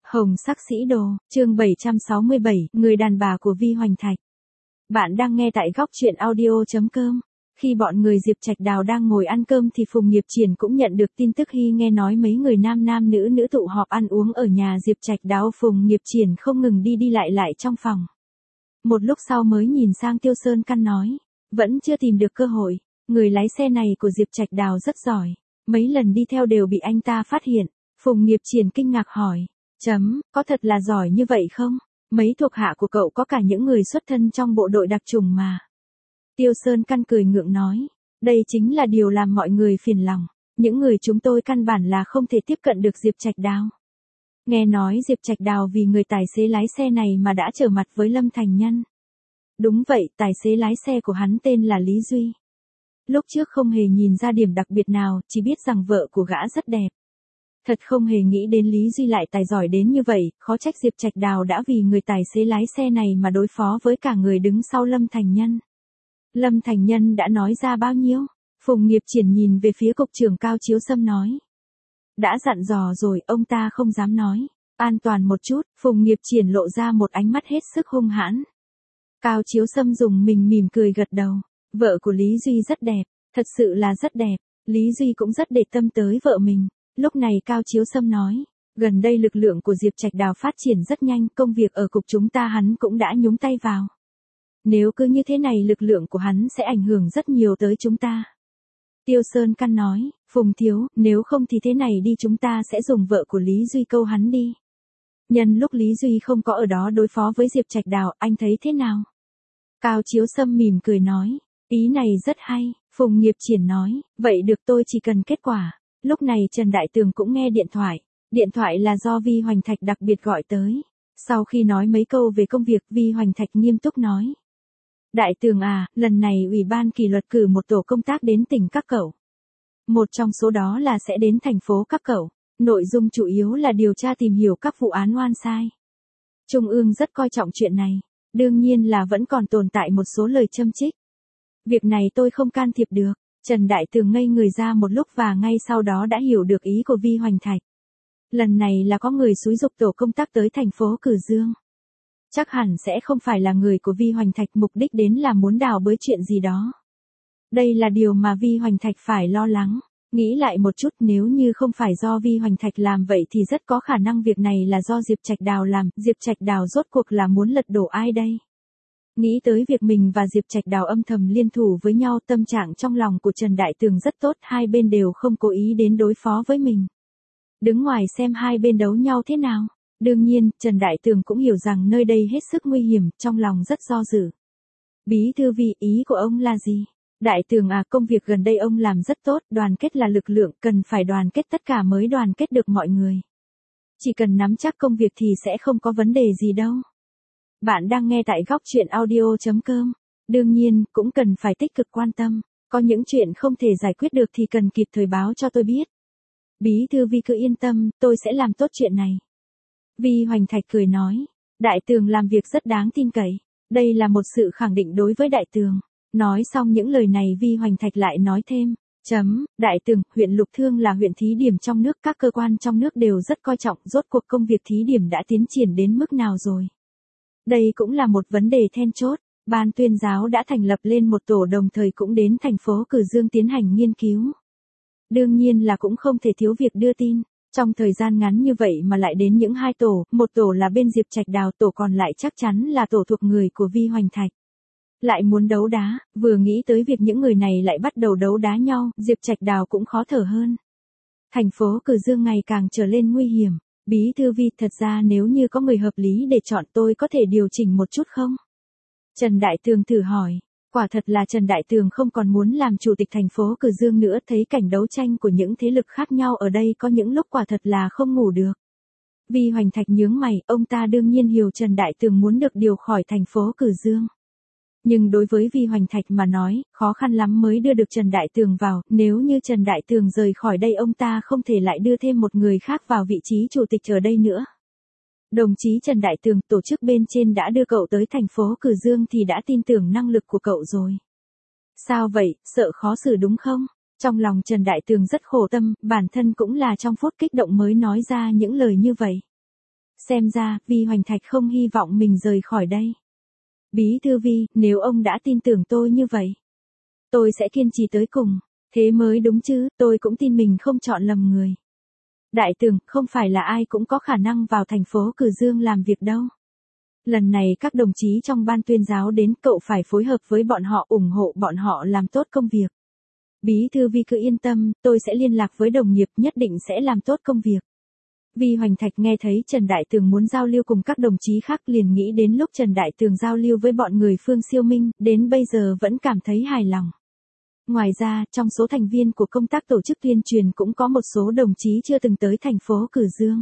Hồng sắc sĩ đồ, chương 767, người đàn bà của Vi Hoành Thạch. Bạn đang nghe tại góc truyện audio.com. Khi bọn người Diệp Trạch Đào đang ngồi ăn cơm thì Phùng Nghiệp Triển cũng nhận được tin tức khi nghe nói mấy người nam nam nữ nữ tụ họp ăn uống ở nhà Diệp Trạch Đào. Phùng Nghiệp Triển không ngừng đi lại trong phòng. Một lúc sau mới nhìn sang Tiêu Sơn Căn nói, vẫn chưa tìm được cơ hội, người lái xe này của Diệp Trạch Đào rất giỏi, mấy lần đi theo đều bị anh ta phát hiện. Phùng Nghiệp Triển kinh ngạc hỏi, có thật là giỏi như vậy không? Mấy thuộc hạ của cậu có cả những người xuất thân trong bộ đội đặc chủng mà. Tiêu Sơn Căn cười ngượng nói, đây chính là điều làm mọi người phiền lòng, những người chúng tôi căn bản là không thể tiếp cận được Diệp Trạch Đào. Nghe nói Diệp Trạch Đào vì người tài xế lái xe này mà đã trở mặt với Lâm Thành Nhân. Đúng vậy, tài xế lái xe của hắn tên là Lý Duy. Lúc trước không hề nhìn ra điểm đặc biệt nào, chỉ biết rằng vợ của gã rất đẹp. Thật không hề nghĩ đến Lý Duy lại tài giỏi đến như vậy, khó trách Diệp Trạch Đào đã vì người tài xế lái xe này mà đối phó với cả người đứng sau Lâm Thành Nhân. Lâm Thành Nhân đã nói ra bao nhiêu? Phùng Nghiệp Triển nhìn về phía cục trưởng Cao Chiếu Sâm nói. Đã dặn dò rồi, ông ta không dám nói. An toàn một chút, Phùng Nghiệp Triển lộ ra một ánh mắt hết sức hung hãn. Cao Chiếu Sâm dùng mình mỉm cười gật đầu. Vợ của Lý Duy rất đẹp, thật sự là rất đẹp. Lý Duy cũng rất để tâm tới vợ mình. Lúc này Cao Chiếu Sâm nói, gần đây lực lượng của Diệp Trạch Đào phát triển rất nhanh, công việc ở cục chúng ta hắn cũng đã nhúng tay vào. Nếu cứ như thế này lực lượng của hắn sẽ ảnh hưởng rất nhiều tới chúng ta. Tiêu Sơn Căn nói, Phùng thiếu, nếu không thì thế này đi, chúng ta sẽ dùng vợ của Lý Duy câu hắn đi. Nhân lúc Lý Duy không có ở đó đối phó với Diệp Trạch Đào, anh thấy thế nào? Cao Chiếu Sâm mỉm cười nói, ý này rất hay. Phùng Nghiệp Triển nói, vậy được, tôi chỉ cần kết quả. Lúc này Trần Đại Tường cũng nghe điện thoại là do Vi Hoành Thạch đặc biệt gọi tới. Sau khi nói mấy câu về công việc, Vi Hoành Thạch nghiêm túc nói. Đại Tường à, lần này Ủy ban kỷ luật cử một tổ công tác đến tỉnh các cậu. Một trong số đó là sẽ đến thành phố các cậu. Nội dung chủ yếu là điều tra tìm hiểu các vụ án oan sai. Trung ương rất coi trọng chuyện này. Đương nhiên là vẫn còn tồn tại một số lời châm chích. Việc này tôi không can thiệp được. Trần Đại Tường ngây người ra một lúc và ngay sau đó đã hiểu được ý của Vi Hoành Thạch. Lần này là có người xúi giục tổ công tác tới thành phố Cử Dương. Chắc hẳn sẽ không phải là người của Vi Hoành Thạch, mục đích đến là muốn đào bới chuyện gì đó. Đây là điều mà Vi Hoành Thạch phải lo lắng. Nghĩ lại một chút, nếu như không phải do Vi Hoành Thạch làm vậy thì rất có khả năng việc này là do Diệp Trạch Đào làm. Diệp Trạch Đào rốt cuộc là muốn lật đổ ai đây? Nghĩ tới việc mình và Diệp Trạch Đào âm thầm liên thủ với nhau, tâm trạng trong lòng của Trần Đại Tường rất tốt, hai bên đều không cố ý đến đối phó với mình. Đứng ngoài xem hai bên đấu nhau thế nào. Đương nhiên, Trần Đại Tường cũng hiểu rằng nơi đây hết sức nguy hiểm, trong lòng rất do dự. Bí thư Vi, ý của ông là gì? Đại Tường à, công việc gần đây ông làm rất tốt, đoàn kết là lực lượng, cần phải đoàn kết tất cả mới đoàn kết được mọi người. Chỉ cần nắm chắc công việc thì sẽ không có vấn đề gì đâu. Bạn đang nghe tại góc truyện audio.com. Đương nhiên, cũng cần phải tích cực quan tâm. Có những chuyện không thể giải quyết được thì cần kịp thời báo cho tôi biết. Bí thư Vi cứ yên tâm, tôi sẽ làm tốt chuyện này. Vi Hoành Thạch cười nói. Đại Tường làm việc rất đáng tin cậy. Đây là một sự khẳng định đối với Đại Tường. Nói xong những lời này Vi Hoành Thạch lại nói thêm. Đại Tường, huyện Lục Thương là huyện thí điểm trong nước, các cơ quan trong nước đều rất coi trọng, rốt cuộc công việc thí điểm đã tiến triển đến mức nào rồi? Đây cũng là một vấn đề then chốt. Ban tuyên giáo đã thành lập lên một tổ, đồng thời cũng đến thành phố Cử Dương tiến hành nghiên cứu. Đương nhiên là cũng không thể thiếu việc đưa tin. Trong thời gian ngắn như vậy mà lại đến những hai tổ, một tổ là bên Diệp Trạch Đào, tổ còn lại chắc chắn là tổ thuộc người của Vi Hoành Thạch. Lại muốn đấu đá, vừa nghĩ tới việc những người này lại bắt đầu đấu đá nhau, Diệp Trạch Đào cũng khó thở hơn. Thành phố Cử Dương ngày càng trở lên nguy hiểm. Bí thư Vi, thật ra nếu như có người hợp lý để chọn, tôi có thể điều chỉnh một chút không? Trần Đại Tường thử hỏi. Quả thật là Trần Đại Tường không còn muốn làm chủ tịch thành phố Cử Dương nữa, thấy cảnh đấu tranh của những thế lực khác nhau ở đây có những lúc quả thật là không ngủ được. Vi Hoành Thạch nhướng mày, ông ta đương nhiên hiểu Trần Đại Tường muốn được điều khỏi thành phố Cử Dương. Nhưng đối với Vi Hoành Thạch mà nói, khó khăn lắm mới đưa được Trần Đại Tường vào, nếu như Trần Đại Tường rời khỏi đây ông ta không thể lại đưa thêm một người khác vào vị trí chủ tịch ở đây nữa. Đồng chí Trần Đại Tường, tổ chức bên trên đã đưa cậu tới thành phố Cử Dương thì đã tin tưởng năng lực của cậu rồi. Sao vậy, sợ khó xử đúng không? Trong lòng Trần Đại Tường rất khổ tâm, bản thân cũng là trong phút kích động mới nói ra những lời như vậy. Xem ra, Vi Hoành Thạch không hy vọng mình rời khỏi đây. Bí thư Vi, nếu ông đã tin tưởng tôi như vậy, tôi sẽ kiên trì tới cùng. Thế mới đúng chứ, tôi cũng tin mình không chọn lầm người. Đại tường, không phải là ai cũng có khả năng vào thành phố Cử Dương làm việc đâu. Lần này các đồng chí trong ban tuyên giáo đến, cậu phải phối hợp với bọn họ, ủng hộ bọn họ làm tốt công việc. Bí thư Vi cứ yên tâm, tôi sẽ liên lạc với đồng nghiệp, nhất định sẽ làm tốt công việc. Vi Hoành Thạch nghe thấy Trần Đại Tường muốn giao lưu cùng các đồng chí khác liền nghĩ đến lúc Trần Đại Tường giao lưu với bọn người Phương Siêu Minh, đến bây giờ vẫn cảm thấy hài lòng. Ngoài ra, trong số thành viên của công tác tổ chức tuyên truyền cũng có một số đồng chí chưa từng tới thành phố Cử Dương.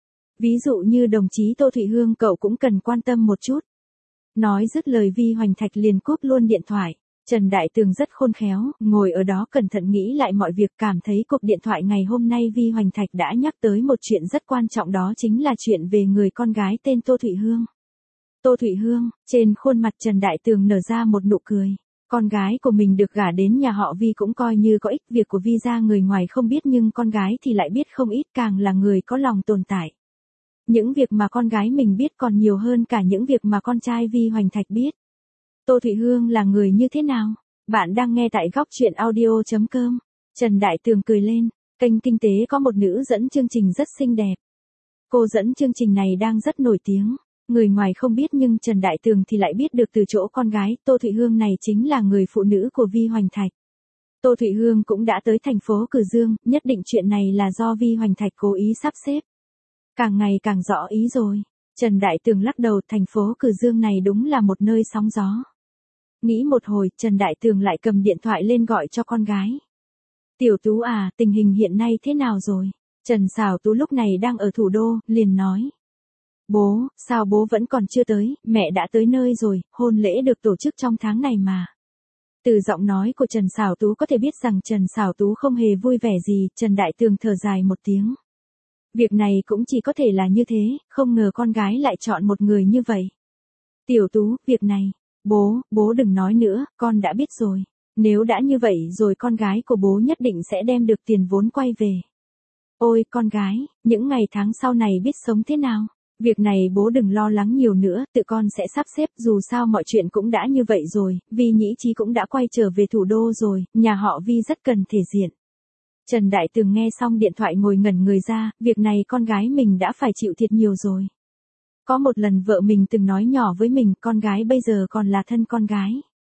Ví dụ như đồng chí Tô Thụy Hương, cậu cũng cần quan tâm một chút. Nói dứt lời Vi Hoành Thạch liền cúp luôn điện thoại. Trần Đại Tường rất khôn khéo, ngồi ở đó cẩn thận nghĩ lại mọi việc, cảm thấy cuộc điện thoại ngày hôm nay Vi Hoành Thạch đã nhắc tới một chuyện rất quan trọng, đó chính là chuyện về người con gái tên Tô Thụy Hương. Tô Thụy Hương, trên khuôn mặt Trần Đại Tường nở ra một nụ cười. Con gái của mình được gả đến nhà họ Vi cũng coi như có ích, việc của Vi gia người ngoài không biết nhưng con gái thì lại biết không ít, càng là người có lòng tồn tại. Những việc mà con gái mình biết còn nhiều hơn cả những việc mà con trai Vi Hoành Thạch biết. Tô Thụy Hương là người như thế nào? Bạn đang nghe tại góc truyện audio.com. Trần Đại Tường cười lên, kênh kinh tế có một nữ dẫn chương trình rất xinh đẹp. Cô dẫn chương trình này đang rất nổi tiếng. Người ngoài không biết nhưng Trần Đại Tường thì lại biết được từ chỗ con gái. Tô Thụy Hương này chính là người phụ nữ của Vi Hoành Thạch. Tô Thụy Hương cũng đã tới thành phố Cử Dương, nhất định chuyện này là do Vi Hoành Thạch cố ý sắp xếp. Càng ngày càng rõ ý rồi. Trần Đại Tường lắc đầu, thành phố Cử Dương này đúng là một nơi sóng gió. Nghĩ một hồi, Trần Đại Tường lại cầm điện thoại lên gọi cho con gái. Tiểu Tú à, tình hình hiện nay thế nào rồi? Trần Sảo Tú lúc này đang ở thủ đô, liền nói. Bố, sao bố vẫn còn chưa tới, mẹ đã tới nơi rồi, hôn lễ được tổ chức trong tháng này mà. Từ giọng nói của Trần Sảo Tú có thể biết rằng Trần Sảo Tú không hề vui vẻ gì, Trần Đại Tường thở dài một tiếng. Việc này cũng chỉ có thể là như thế, không ngờ con gái lại chọn một người như vậy. Tiểu Tú, việc này, bố đừng nói nữa, con đã biết rồi. Nếu đã như vậy rồi con gái của bố nhất định sẽ đem được tiền vốn quay về. Ôi con gái, những ngày tháng sau này biết sống thế nào? Việc này bố đừng lo lắng nhiều nữa, tự con sẽ sắp xếp, dù sao mọi chuyện cũng đã như vậy rồi, Vi Nhĩ Chí cũng đã quay trở về thủ đô rồi, nhà họ Vi rất cần thể diện. Trần Đại Tường nghe xong điện thoại ngồi ngẩn người ra, việc này con gái mình đã phải chịu thiệt nhiều rồi. Có một lần vợ mình từng nói nhỏ với mình, con gái bây giờ còn là thân con gái.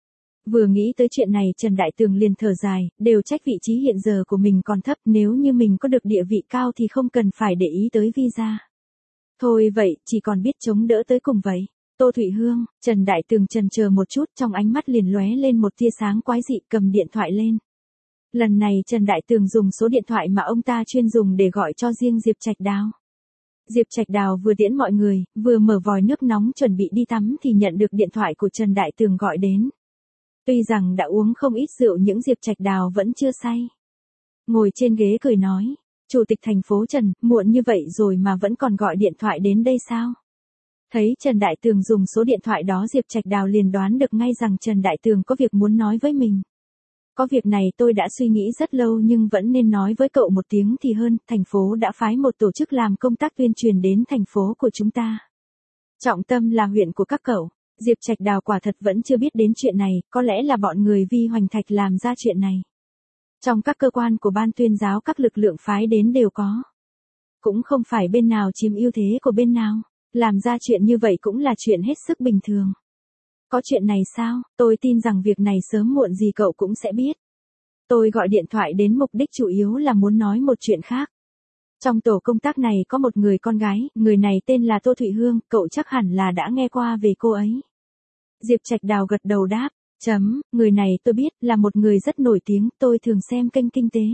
Vừa nghĩ tới chuyện này Trần Đại Tường liền thở dài, đều trách vị trí hiện giờ của mình còn thấp, nếu như mình có được địa vị cao thì không cần phải để ý tới Vi gia. Thôi vậy, chỉ còn biết chống đỡ tới cùng vậy. Tô Thụy Hương, Trần Đại Tường chần chờ một chút, trong ánh mắt liền lóe lên một tia sáng quái dị, cầm điện thoại lên. Lần này Trần Đại Tường dùng số điện thoại mà ông ta chuyên dùng để gọi cho riêng Diệp Trạch Đào. Diệp Trạch Đào vừa tiễn mọi người, vừa mở vòi nước nóng chuẩn bị đi tắm thì nhận được điện thoại của Trần Đại Tường gọi đến. Tuy rằng đã uống không ít rượu nhưng Diệp Trạch Đào vẫn chưa say. Ngồi trên ghế cười nói, Chủ tịch thành phố Trần, muộn như vậy rồi mà vẫn còn gọi điện thoại đến đây sao? Thấy Trần Đại Tường dùng số điện thoại đó Diệp Trạch Đào liền đoán được ngay rằng Trần Đại Tường có việc muốn nói với mình. Có việc này tôi đã suy nghĩ rất lâu nhưng vẫn nên nói với cậu một tiếng thì hơn, thành phố đã phái một tổ chức làm công tác tuyên truyền đến thành phố của chúng ta. Trọng tâm là huyện của các cậu. Diệp Trạch Đào quả thật vẫn chưa biết đến chuyện này, có lẽ là bọn người Vi Hoành Thạch làm ra chuyện này. Trong các cơ quan của ban tuyên giáo các lực lượng phái đến đều có. Cũng không phải bên nào chiếm ưu thế của bên nào, làm ra chuyện như vậy cũng là chuyện hết sức bình thường. Có chuyện này sao, tôi tin rằng việc này sớm muộn gì cậu cũng sẽ biết. Tôi gọi điện thoại đến mục đích chủ yếu là muốn nói một chuyện khác. Trong tổ công tác này có một người con gái, người này tên là Tô Thụy Hương, cậu chắc hẳn là đã nghe qua về cô ấy. Diệp Trạch Đào gật đầu đáp, người này tôi biết, là một người rất nổi tiếng, tôi thường xem kênh kinh tế.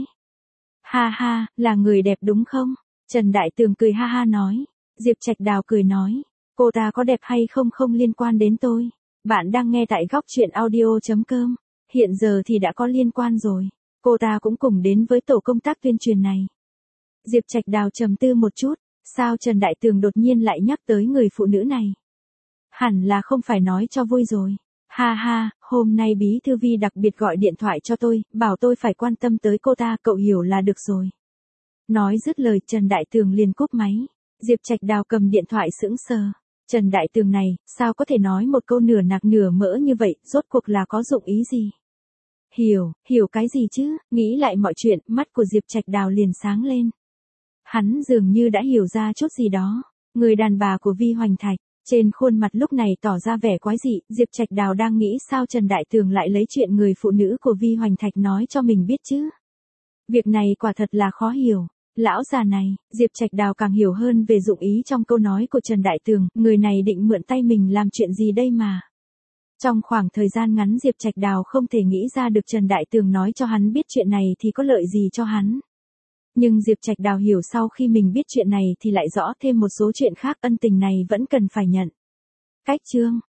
Ha ha, là người đẹp đúng không? Trần Đại Tường cười ha ha nói. Diệp Trạch Đào cười nói, cô ta có đẹp hay không không liên quan đến tôi. Bạn đang nghe tại góc truyện audio.com. Hiện giờ thì đã có liên quan rồi. Cô ta cũng cùng đến với tổ công tác tuyên truyền này. Diệp Trạch Đào trầm tư một chút, sao Trần Đại Tường đột nhiên lại nhắc tới người phụ nữ này? Hẳn là không phải nói cho vui rồi. Ha ha, hôm nay Bí thư Vi đặc biệt gọi điện thoại cho tôi, bảo tôi phải quan tâm tới cô ta, cậu hiểu là được rồi. Nói dứt lời Trần Đại Tường liền cúp máy. Diệp Trạch Đào cầm điện thoại sững sờ. Trần Đại Tường này, sao có thể nói một câu nửa nạc nửa mỡ như vậy, rốt cuộc là có dụng ý gì? Hiểu cái gì chứ, nghĩ lại mọi chuyện, mắt của Diệp Trạch Đào liền sáng lên. Hắn dường như đã hiểu ra chút gì đó. Người đàn bà của Vi Hoành Thạch, trên khuôn mặt lúc này tỏ ra vẻ quái dị, Diệp Trạch Đào đang nghĩ sao Trần Đại Tường lại lấy chuyện người phụ nữ của Vi Hoành Thạch nói cho mình biết chứ. Việc này quả thật là khó hiểu. Lão già này, Diệp Trạch Đào càng hiểu hơn về dụng ý trong câu nói của Trần Đại Tường, người này định mượn tay mình làm chuyện gì đây mà. Trong khoảng thời gian ngắn Diệp Trạch Đào không thể nghĩ ra được Trần Đại Tường nói cho hắn biết chuyện này thì có lợi gì cho hắn. Nhưng Diệp Trạch Đào hiểu sau khi mình biết chuyện này thì lại rõ thêm một số chuyện khác, ân tình này vẫn cần phải nhận. Cách chương